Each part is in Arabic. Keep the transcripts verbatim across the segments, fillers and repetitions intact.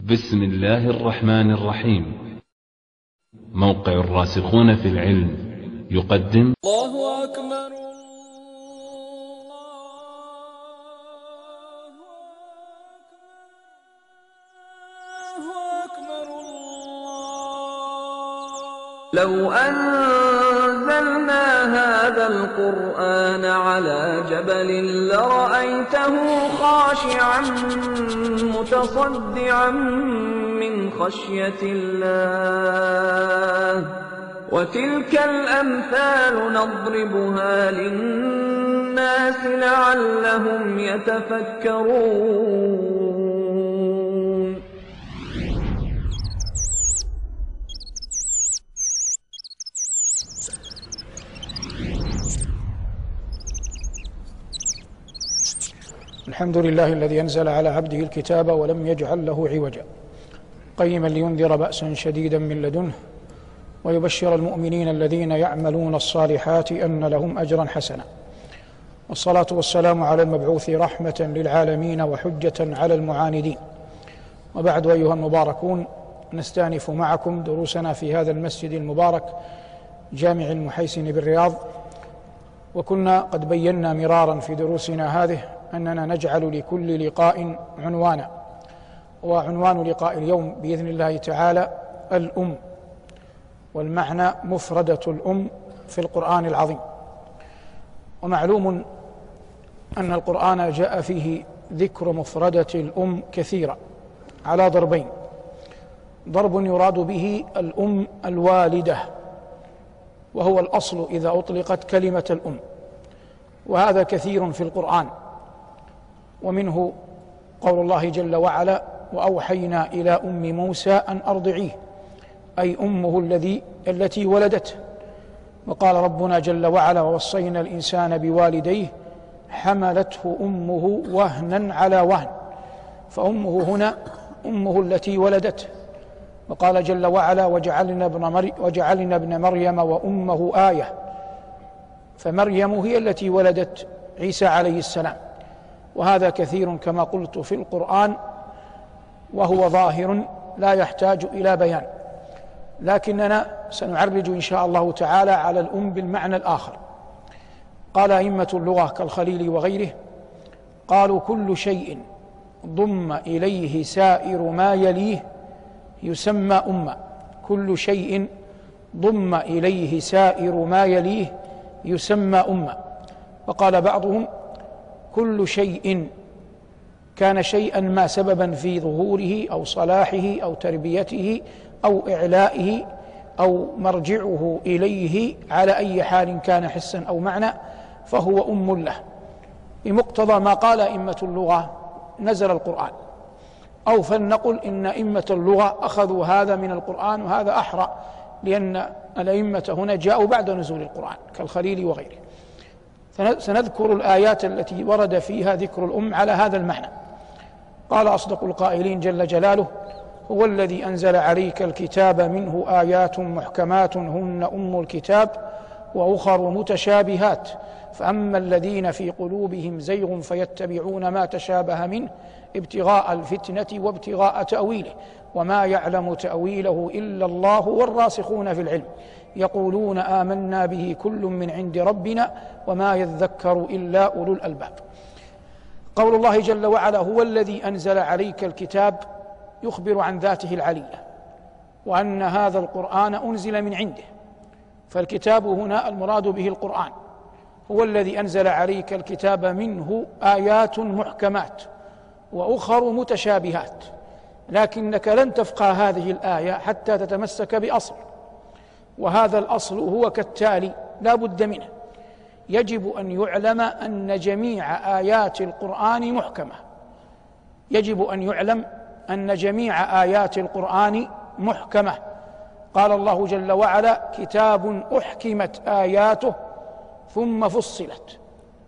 بسم الله الرحمن الرحيم. موقع الراسخون في العلم يقدم الله أكبر الله أكبر لو أنزلنا هذا القرآن على جبل لرأيته خاشعا متصدعا من خشية الله وتلك الأمثال نضربها للناس لعلهم يتفكرون. الحمد لله الذي أنزل على عبده الكتاب ولم يجعل له عوجا قيما لينذر بأسا شديدا من لدنه ويبشر المؤمنين الذين يعملون الصالحات أن لهم أجرا حسنا، والصلاة والسلام على المبعوث رحمة للعالمين وحجة على المعاندين. وبعد، أيها المباركون، نستأنف معكم دروسنا في هذا المسجد المبارك جامع المحيسن بالرياض. وكنا قد بينا مرارا في دروسنا هذه أننا نجعل لكل لقاء عنوانا، وعنوان لقاء اليوم بإذن الله تعالى الأم، والمعنى مفردة الأم في القرآن العظيم. ومعلوم أن القرآن جاء فيه ذكر مفردة الأم كثيرا على ضربين: ضرب يراد به الأم الوالدة، وهو الأصل إذا أطلقت كلمة الأم، وهذا كثير في القرآن، ومنه قول الله جل وعلا: وأوحينا إلى أم موسى أن أرضعيه، أي أمه الذي التي ولدته. وقال ربنا جل وعلا: ووصينا الإنسان بوالديه حملته أمه وهنا على وهن، فأمه هنا أمه التي ولدته. وقال جل وعلا: وجعلنا ابن, مري وجعلنا ابن مريم وأمه آية، فمريم هي التي ولدت عيسى عليه السلام. وهذا كثير كما قلت في القرآن، وهو ظاهر لا يحتاج إلى بيان، لكننا سنعرج إن شاء الله تعالى على الأم بالمعنى الآخر. قال أئمة اللغة كالخليل وغيره: قالوا كل شيء ضم إليه سائر ما يليه يسمى أمة. كل شيء ضم إليه سائر ما يليه يسمى أمة. وقال بعضهم: كل شيء كان شيئا ما سببا في ظهوره أو صلاحه أو تربيته أو إعلائه أو مرجعه إليه على أي حال كان حسا أو معنى فهو أم له. بمقتضى ما قال أئمة اللغة نزل القرآن، أو فلنقل إن أئمة اللغة أخذوا هذا من القرآن، وهذا أحرى، لأن الأئمة هنا جاءوا بعد نزول القرآن كالخليل وغيره. سنذكر الآيات التي ورد فيها ذكر الأم على هذا المعنى. قال أصدق القائلين جل جلاله: هو الذي أنزل عليك الكتاب منه آيات محكمات هن أم الكتاب وأخر متشابهات فأما الذين في قلوبهم زيغ فيتبعون ما تشابه منه ابتغاء الفتنة وابتغاء تأويله وما يعلم تأويله إلا الله والراسخون في العلم يقولون آمنا به كل من عند ربنا وما يذكر إلا أولو الألباب. قول الله جل وعلا: هو الذي أنزل عليك الكتاب، يخبر عن ذاته العلية، وأن هذا القرآن أنزل من عنده، فالكتاب هنا المراد به القرآن. هو الذي أنزل عليك الكتاب منه آيات محكمات وأخر متشابهات، لكنك لن تفقه هذه الآية حتى تتمسك بأصل، وهذا الأصل هو كالتالي لا بد منه: يجب أن يعلم أن جميع آيات القرآن محكمة. يجب أن يعلم أن جميع آيات القرآن محكمة. قال الله جل وعلا: كتاب أحكمت آياته ثم فصلت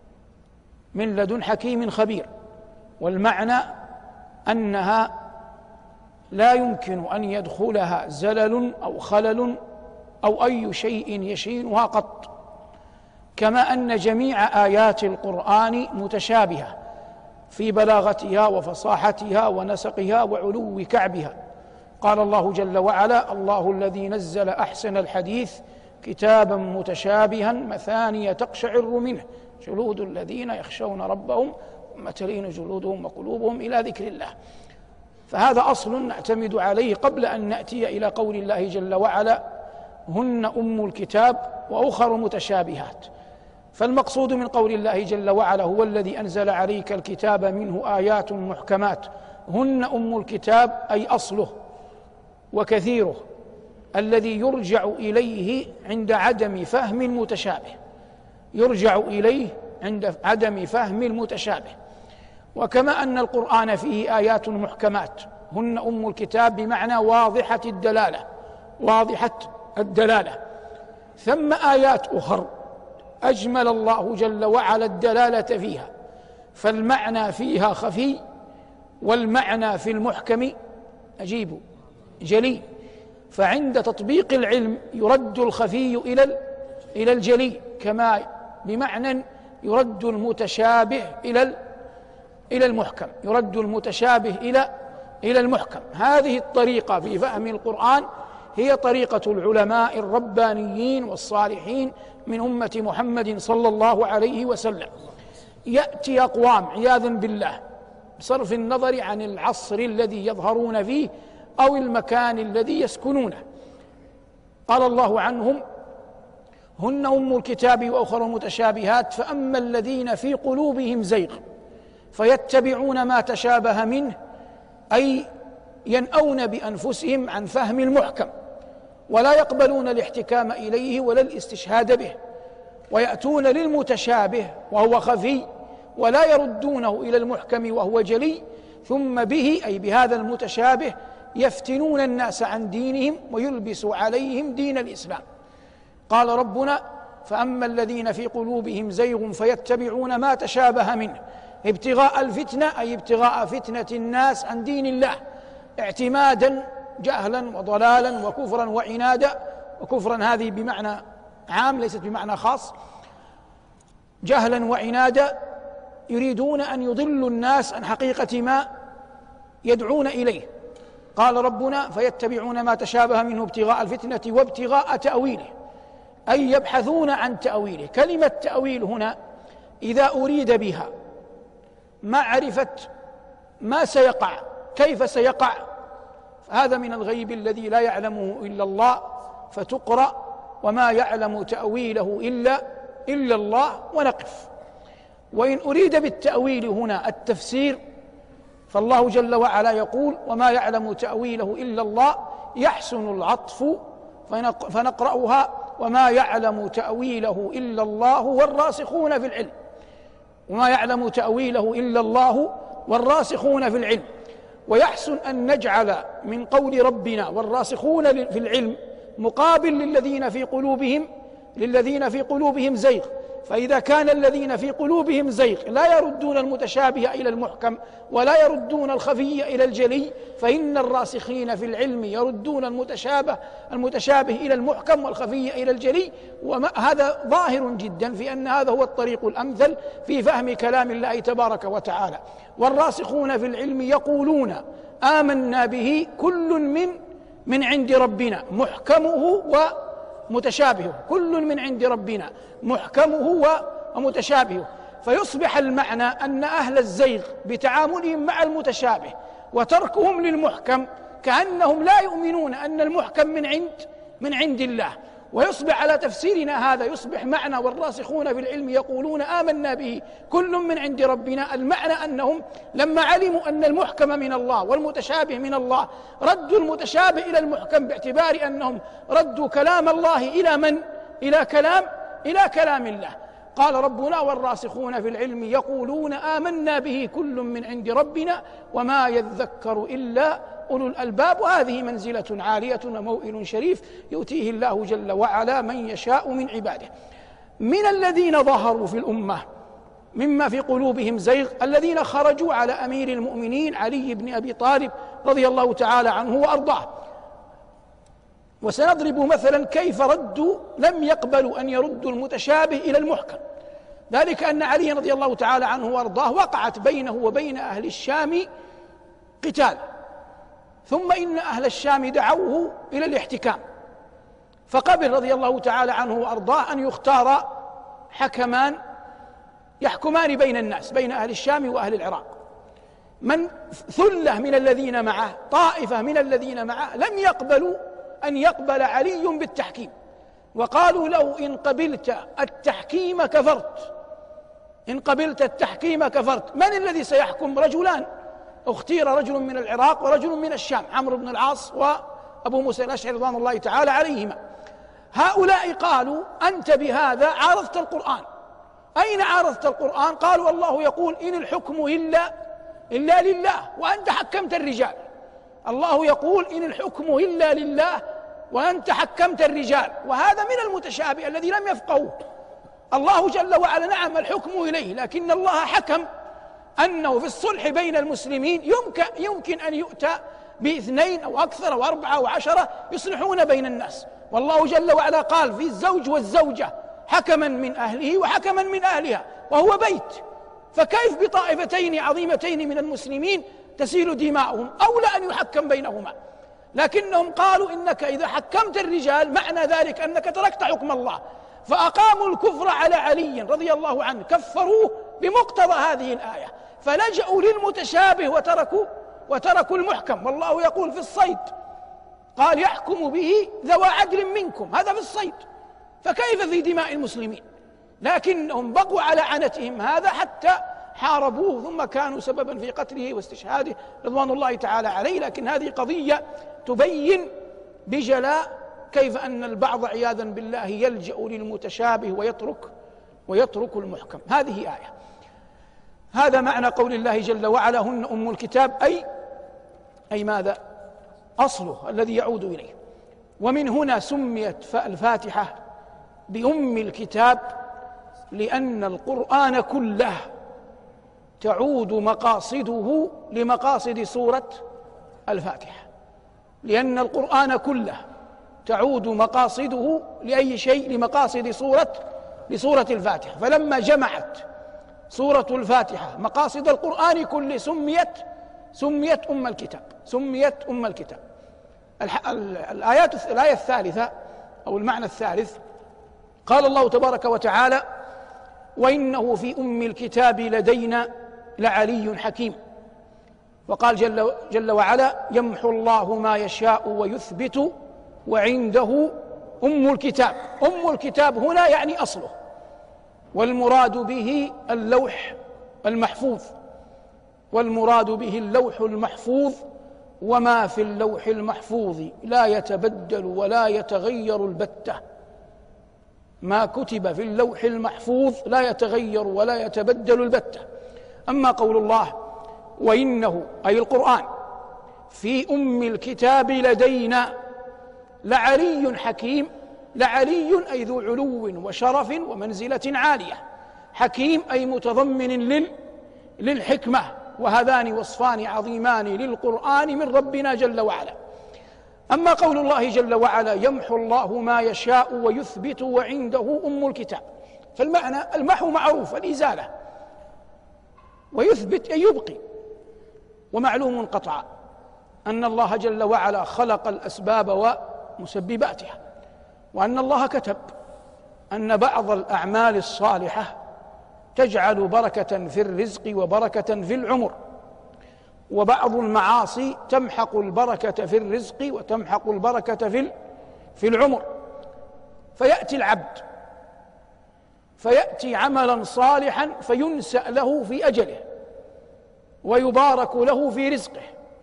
من لدن حكيم خبير. والمعنى أنها لا يمكن أن يدخلها زلل أو خلل أو أي شيء يشينها قط، كما أن جميع آيات القرآن متشابهة، في بلاغتها وفصاحتها ونسقها وعلو كعبها. قال الله جل وعلا: الله الذي نزل أحسن الحديث كتابا متشابها مثانية تقشعر منه جلود الذين يخشون ربهم ثم تلين جلودهم وقلوبهم إلى ذكر الله. فهذا أصل نعتمد عليه قبل أن نأتي إلى قول الله جل وعلا: هن أم الكتاب وأخر متشابهات. فالمقصود من قول الله جل وعلا: هو الذي أنزل عليك الكتاب منه آيات محكمات هن أم الكتاب، أي أصله وكثيره الذي يرجع إليه عند عدم فهم المتشابه، يرجع إليه عند عدم فهم المتشابه. وكما أن القرآن فيه آيات محكمات هن أم الكتاب بمعنى واضحة الدلالة، واضحة الدلالة، ثم آيات أخر أجمل الله جل وعلا الدلالة فيها، فالمعنى فيها خفي والمعنى في المحكم أجيب جلي. فعند تطبيق العلم يرد الخفي إلى إلى الجلي، كما بمعنى يرد المتشابه إلى إلى المحكم، يرد المتشابه إلى إلى المحكم. هذه الطريقة في فهم القرآن هي طريقة العلماء الربانيين والصالحين من أمة محمد صلى الله عليه وسلم. يأتي أقوام عياذا بالله بصرف النظر عن العصر الذي يظهرون فيه أو المكان الذي يسكنونه، قال الله عنهم: هن أم الكتاب وأخر متشابهات، فأما الذين في قلوبهم زيغ فيتبعون ما تشابه منه، أي ينأون بأنفسهم عن فهم المحكم ولا يقبلون الاحتكام إليه ولا الاستشهاد به، ويأتون للمتشابه وهو خفي ولا يردونه إلى المحكم وهو جلي، ثم به أي بهذا المتشابه يفتنون الناس عن دينهم ويلبسوا عليهم دين الإسلام. قال ربنا: فأما الذين في قلوبهم زيغ فيتبعون ما تشابه منه ابتغاء الفتنة، أي ابتغاء فتنة الناس عن دين الله، اعتمادا جهلا وضلالا وكفرا وعنادا. وكفرا هذه بمعنى عام ليست بمعنى خاص، جهلا وعنادا يريدون أن يضلوا الناس عن حقيقة ما يدعون إليه. قال ربنا: فيتبعون ما تشابه منه ابتغاء الفتنة وابتغاء تأويله، أي يبحثون عن تأويله. كلمة تأويل هنا إذا أريد بها معرفة ما سيقع، كيف سيقع، فهذا من الغيب الذي لا يعلمه إلا الله، فتقرأ: وما يعلم تأويله إلا إلا الله، ونقف. وإن أريد بالتأويل هنا التفسير فالله جل وعلا يقول: وما يعلم تأويله إلا الله، يحسن العطف فنقرأها: وما يعلم تأويله إلا الله والراسخون في العلم. وما يعلم تأويله إلا الله والراسخون في العلم. ويحسن أن نجعل من قول ربنا والراسخون في العلم مقابل للذين في قلوبهم للذين في قلوبهم زيغ. فإذا كان الذين في قلوبهم زيغ لا يردون المتشابه إلى المحكم ولا يردون الخفي إلى الجلي، فإن الراسخين في العلم يردون المتشابه المتشابه إلى المحكم والخفي إلى الجلي. وهذا ظاهر جدا في أن هذا هو الطريق الأمثل في فهم كلام الله تبارك وتعالى. والراسخون في العلم يقولون: آمنا به كل من من عند ربنا محكمه ومتشابهه، كل من عند ربنا محكمه ومتشابهه. فيصبح المعنى أن أهل الزيغ بتعاملهم مع المتشابه وتركهم للمحكم كأنهم لا يؤمنون أن المحكم من عند من عند الله. ويصبح على تفسيرنا هذا يصبح معنى والراسخون في العلم يقولون آمنا به كل من عند ربنا، المعنى أنهم لما علموا أن المحكم من الله والمتشابه من الله ردوا المتشابه إلى المحكم، باعتبار أنهم ردوا كلام الله إلى من؟ إلى كلام إلى كلام الله. قال ربنا: والراسخون في العلم يقولون آمنا به كل من عند ربنا وما يذكر إلا أولو الألباب. وهذه منزلة عالية وموئل شريف يؤتيه الله جل وعلا من يشاء من عباده. من الذين ظهروا في الأمة مما في قلوبهم زيغ الذين خرجوا على أمير المؤمنين علي بن أبي طالب رضي الله تعالى عنه وأرضاه. وسنضرب مثلا كيف ردوا، لم يقبلوا أن يردوا المتشابه إلى المحكم، ذلك أن علي رضي الله تعالى عنه وأرضاه وقعت بينه وبين أهل الشام قتال، ثم إن أهل الشام دعوه إلى الاحتكام، فقبل رضي الله تعالى عنه وأرضاه أن يختار حكمان يحكمان بين الناس، بين أهل الشام وأهل العراق. من ثلة من الذين معه، طائفة من الذين معه، لم يقبلوا أن يقبل علي بالتحكيم، وقالوا له إن قبلت التحكيم كفرت، إن قبلت التحكيم كفرت. من الذي سيحكم؟ رجلان، اختير رجل من العراق ورجل من الشام، عمرو بن العاص وأبو موسى الأشعري رضوان الله تعالى عليهما. هؤلاء قالوا أنت بهذا عارضت القرآن. أين عارضت القرآن؟ قالوا الله يقول إن الحكم إلا إلا لله وأنت حكمت الرجال. الله يقول إن الحكم إلا لله وأنت حكمت الرجال، وهذا من المتشابه الذي لم يفقهوه. الله جل وعلا نعم الحكم إليه، لكن الله حكم أنه في الصلح بين المسلمين يمكن, يمكن أن يؤتى باثنين أو أكثر أو أربعة أو عشرة يصلحون بين الناس. والله جل وعلا قال في الزوج والزوجة حكما من أهله وحكما من أهلها، وهو بيت، فكيف بطائفتين عظيمتين من المسلمين تسيل دماؤهم؟ أولى أن يحكم بينهما. لكنهم قالوا إنك إذا حكمت الرجال معنى ذلك أنك تركت حكم الله، فأقاموا الكفر على علي رضي الله عنه، كفروه بمقتضى هذه الآية، فلجأوا للمتشابه وتركوا وتركوا المحكم. والله يقول في الصيد قال يحكم به ذوى عدل منكم، هذا في الصيد، فكيف في دماء المسلمين؟ لكنهم بقوا على عنتهم هذا حتى حاربوه، ثم كانوا سببا في قتله واستشهاده رضوان الله تعالى عليه. لكن هذه قضية تبين بجلاء كيف أن البعض عياذا بالله يلجأ للمتشابه ويترك ويترك المحكم. هذه آية. هذا معنى قول الله جل وعلا هن أم الكتاب، أي أي ماذا؟ أصله الذي يعود إليه. ومن هنا سميت الفاتحة بأم الكتاب، لأن القرآن كله تعود مقاصده لمقاصد سورة الفاتحة، لأن القرآن كله تعود مقاصده لأي شيء؟ لمقاصد سورة لسورة الفاتحة. فلما جمعت سورة الفاتحة مقاصد القرآن كله سميت سميت أم الكتاب، سميت أم الكتاب. الآيات الآية الثالثة أو المعنى الثالث، قال الله تبارك وتعالى وإنه في أم الكتاب لدينا لعلي حكيم. وقال جل, جل وعلا يمحو الله ما يشاء ويثبت وعنده أم الكتاب. أم الكتاب هنا يعني أصله، والمراد به اللوح المحفوظ، والمراد به اللوح المحفوظ، وما في اللوح المحفوظ لا يتبدل ولا يتغير البتة. ما كتب في اللوح المحفوظ لا يتغير ولا يتبدل البتة. أما قول الله وإنه أي القرآن في أم الكتاب لدينا لعلي حكيم، لعلي أي ذو علو وشرف ومنزلة عالية، حكيم أي متضمن لل للحكمة، وهذان وصفان عظيمان للقرآن من ربنا جل وعلا. أما قول الله جل وعلا يمحو الله ما يشاء ويثبت وعنده أم الكتاب، فالمعنى المحو معروف الإزالة، ويثبت أي يبقي. ومعلوم قطعا أن الله جل وعلا خلق الأسباب ومسبباتها، وأن الله كتب أن بعض الأعمال الصالحة تجعل بركة في الرزق وبركة في العمر، وبعض المعاصي تمحق البركة في الرزق وتمحق البركة في في العمر. فيأتي العبد فيأتي عملا صالحا فينسأ له في أجله ويبارك له في رزقه،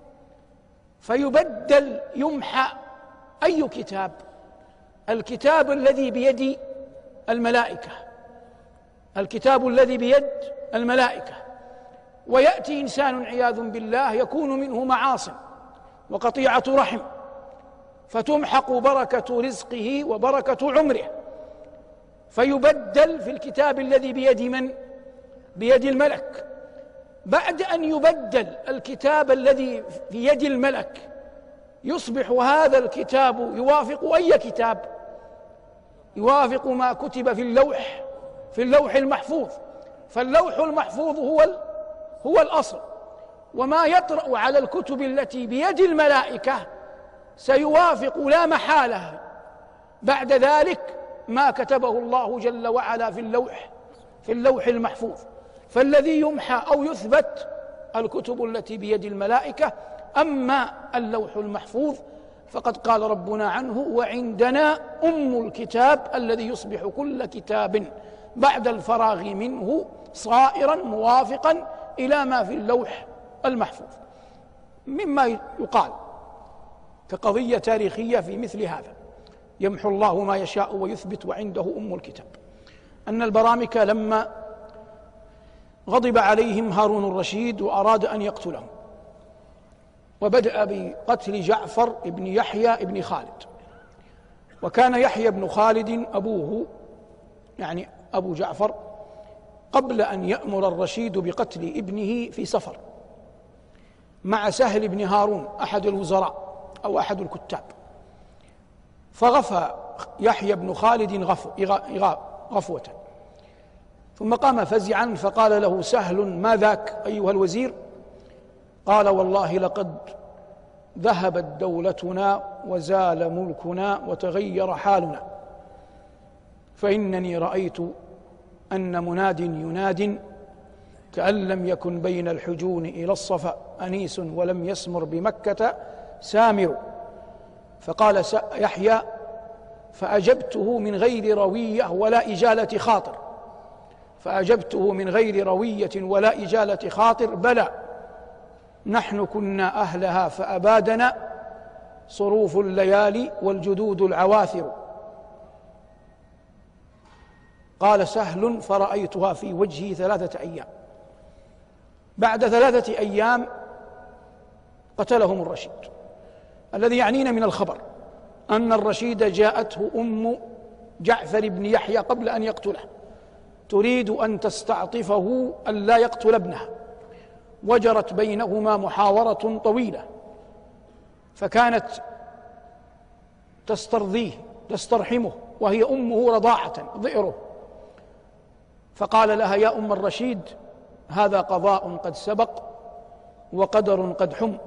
فيبدل يمحى أي كتاب؟ الكتاب الذي بيد الملائكة، الكتاب الذي بيد الملائكة. ويأتي إنسان عياذ بالله يكون منه معاصٍ وقطيعة رحم، فتمحق بركة رزقه وبركة عمره، فيبدل في الكتاب الذي بيد من؟ بيد الملك. بعد أن يبدل الكتاب الذي في يد الملك يصبح هذا الكتاب يوافق أي كتاب؟ يوافق ما كتب في اللوح في اللوح المحفوظ، فاللوح المحفوظ هو هو الأصل، وما يطرأ على الكتب التي بيد الملائكة سيوافق لا محالة بعد ذلك ما كتبه الله جل وعلا في اللوح في اللوح المحفوظ. فالذي يمحى أو يثبت الكتب التي بيد الملائكة، أما اللوح المحفوظ فقد قال ربنا عنه: وعندنا أم الكتاب الذي يصبح كل كتاب بعد الفراغ منه صائرا موافقا إلى ما في اللوح المحفوظ، مما يقال كقضية تاريخية في مثل هذا: يمحو الله ما يشاء ويثبت وعنده أم الكتاب، أن البرامكة لما غضب عليهم هارون الرشيد وأراد أن يقتلهم، وبدأ بقتل جعفر بن يحيى بن خالد، وكان يحيى بن خالد أبوه يعني أبو جعفر قبل أن يأمر الرشيد بقتل ابنه في سفر مع سهل بن هارون أحد الوزراء أو أحد الكتاب، فغفى يحيى بن خالد غفو غفوة، ثم قام فزعا فقال له سهل: ما ذاك أيها الوزير؟ قال: والله لقد ذهبت دولتنا وزال ملكنا وتغير حالنا، فإنني رأيت أن مناد يناد كأن لم يكن بين الحجون إلى الصفا أنيس ولم يسمر بمكة سامر. فقال يحيى: فأجبته من غير روية ولا إجالة خاطر فأجبته من غير روية ولا إجالة خاطر بلى، نحن كنا أهلها فأبادنا صروف الليالي والجدود العواثر. قال سهل: فرأيتها في وجهي ثلاثة أيام. بعد ثلاثة أيام قتلهم الرشيد. الذي يعنينا من الخبر أن الرشيد جاءته أم جعفر بن يحيى قبل أن يقتله تريد أن تستعطفه أن لا يقتل ابنها، وجرت بينهما محاورة طويلة، فكانت تسترضيه تسترحمه وهي أمه رضاعة ضئره، فقال لها: يا أم الرشيد، هذا قضاء قد سبق وقدر قد حم.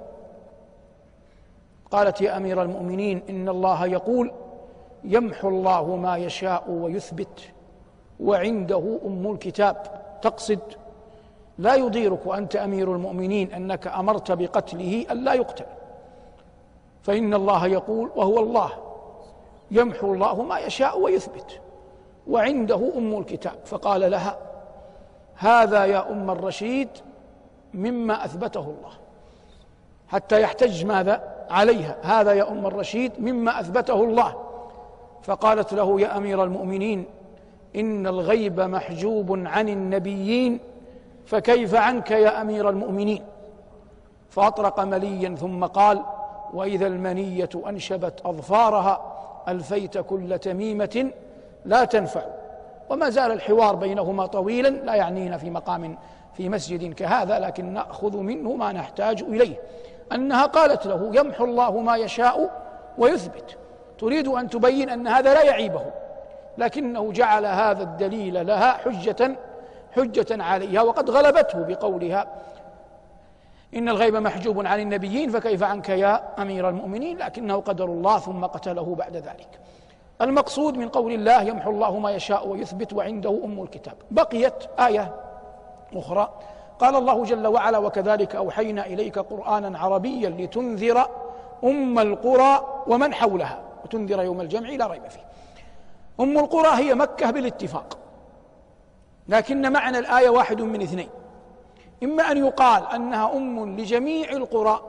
قالت: يا أمير المؤمنين، إن الله يقول: يمحو الله ما يشاء ويثبت وعنده أم الكتاب. تقصد لا يضيرك أنت أمير المؤمنين أنك أمرت بقتله أن لا يقتل، فإن الله يقول وهو الله: يمحو الله ما يشاء ويثبت وعنده أم الكتاب. فقال لها: هذا يا أم الرشيد مما أثبته الله، حتى يحتج ماذا عليها؟ هذا يا أم الرشيد مما أثبته الله. فقالت له: يا أمير المؤمنين، إن الغيب محجوب عن النبيين، فكيف عنك يا أمير المؤمنين؟ فأطرق مليا ثم قال: وإذا المنية أنشبت أظفارها ألفيت كل تميمة لا تنفع. وما زال الحوار بينهما طويلا، لا يعنينا في مقام في مسجد كهذا، لكن نأخذ منه ما نحتاج إليه. أنها قالت له: يمحو الله ما يشاء ويثبت، تريد أن تبين أن هذا لا يعيبه، لكنه جعل هذا الدليل لها حجة حجة عليها، وقد غلبته بقولها: إن الغيب محجوب عن النبيين، فكيف عنك يا أمير المؤمنين؟ لكنه قدر الله، ثم قتله بعد ذلك. المقصود من قول الله: يمحو الله ما يشاء ويثبت وعنده أم الكتاب. بقيت آية أخرى، قال الله جل وعلا: وكذلك أوحينا إليك قرآنا عربيا لتنذر أم القرى ومن حولها وتنذر يوم الجمع لا ريب فيه. أم القرى هي مكة بالاتفاق، لكن معنى الآية واحد من اثنين: إما أن يقال أنها أم لجميع القرى،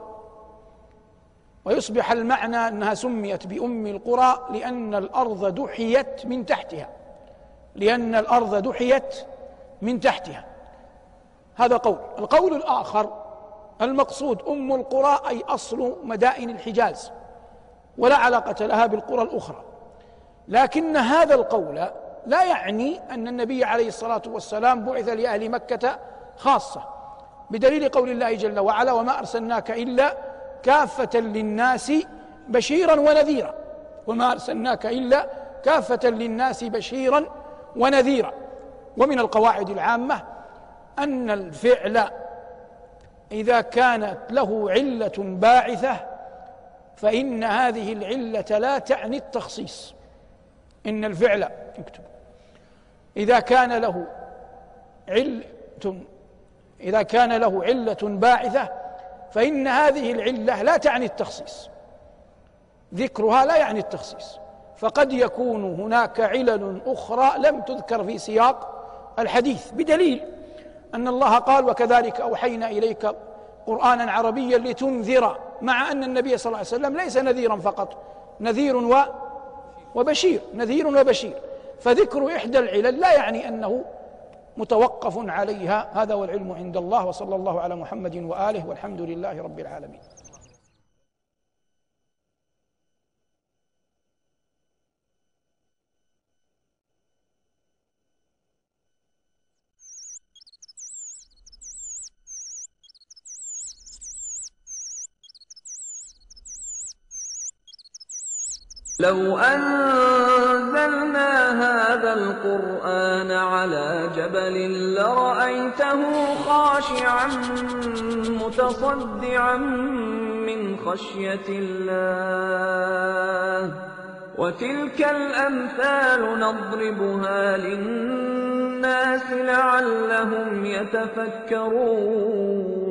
ويصبح المعنى أنها سميت بأم القرى لأن الأرض دحيت من تحتها لأن الأرض دحيت من تحتها هذا قول. القول الآخر: المقصود أم القرى أي أصل مدائن الحجاز، ولا علاقة لها بالقرى الأخرى. لكن هذا القول لا يعني أن النبي عليه الصلاة والسلام بعث لأهل مكة خاصة، بدليل قول الله جل وعلا: وما أرسلناك إلا كافة للناس بشيرا ونذيرا وما أرسلناك إلا كافة للناس بشيرا ونذيرا. ومن القواعد العامة أن الفعل إذا كانت له علة باعثة فإن هذه العلة لا تعني التخصيص. إن الفعل اكتب إذا كان له علة إذا كان له علة باعثة فإن هذه العلة لا تعني التخصيص، ذكرها لا يعني التخصيص، فقد يكون هناك علل أخرى لم تذكر في سياق الحديث، بدليل أن الله قال: وكذلك أوحينا إليك قرآنا عربيا لتنذر، مع أن النبي صلى الله عليه وسلم ليس نذيرا فقط، نذير وبشير، نذير وبشير، فذكر إحدى العلل لا يعني أنه متوقف عليها. هذا والعلم عند الله، وصلى الله على محمد وآله، والحمد لله رب العالمين. لو أنزلنا هذا القرآن على جبل لرأيته خاشعا متصدعا من خشية الله وتلك الأمثال نضربها للناس لعلهم يتفكرون.